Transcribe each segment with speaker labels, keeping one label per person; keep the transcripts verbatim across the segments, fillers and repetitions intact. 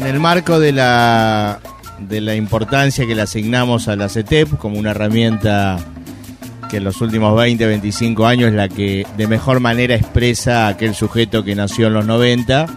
Speaker 1: En el marco de la, de la importancia que le asignamos a la CETEP como una herramienta que en los últimos veinte, veinticinco años es la que de mejor manera expresa a aquel sujeto que nació en los noventa,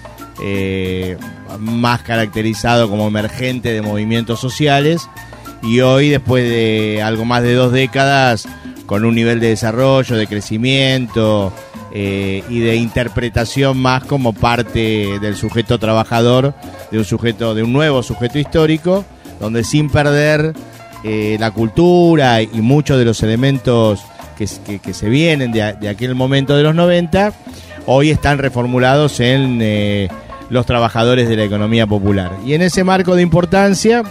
Speaker 1: eh, más caracterizado como emergente de movimientos sociales, y hoy, después de algo más de dos décadas, con un nivel de desarrollo, de crecimiento eh, y de interpretación más como parte del sujeto trabajador, de un sujeto, de un nuevo sujeto histórico, donde sin perder eh, la cultura y muchos de los elementos que, que, que se vienen de, de aquel momento de los noventa, hoy están reformulados en eh, los trabajadores de la economía popular. Y en ese marco de importancia,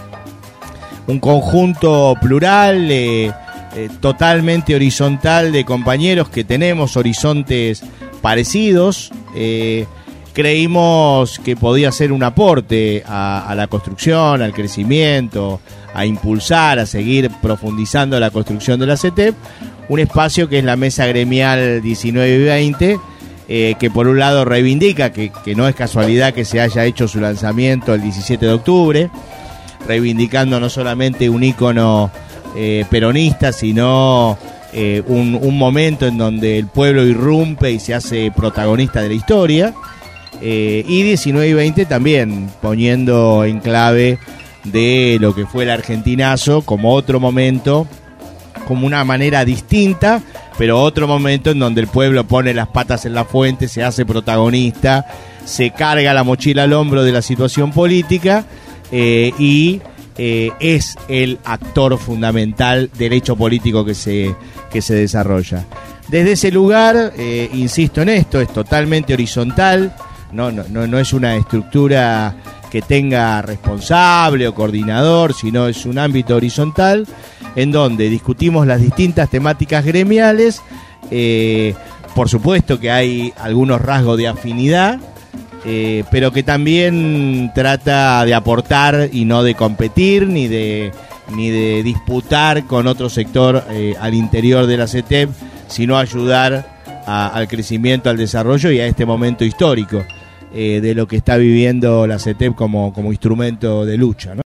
Speaker 1: un conjunto plural, eh, eh, totalmente horizontal de compañeros que tenemos horizontes parecidos, eh, creímos que podía ser un aporte a, a la construcción, al crecimiento, a impulsar, a seguir profundizando la construcción de la CETEP, un espacio que es la Mesa Gremial diecinueve y veinte, eh, que por un lado reivindica, que, que no es casualidad que se haya hecho su lanzamiento el diecisiete de octubre, reivindicando no solamente un ícono eh, peronista, sino eh, un, un momento en donde el pueblo irrumpe y se hace protagonista de la historia, eh, y diecinueve y veinte también poniendo en clave de lo que fue el argentinazo como otro momento, como una manera distinta, pero otro momento en donde el pueblo pone las patas en la fuente, se hace protagonista, se carga la mochila al hombro de la situación política, Eh, y eh, es el actor fundamental del hecho político que se, que se desarrolla. Desde ese lugar, eh, insisto en esto, es totalmente horizontal, no, no, no, no es una estructura que tenga responsable o coordinador, sino es un ámbito horizontal en donde discutimos las distintas temáticas gremiales, eh, por supuesto que hay algunos rasgos de afinidad, Eh, pero que también trata de aportar y no de competir ni de ni de disputar con otro sector eh, al interior de la CETEP, sino ayudar a, al crecimiento, al desarrollo y a este momento histórico eh, de lo que está viviendo la CETEP como, como instrumento de lucha, ¿no?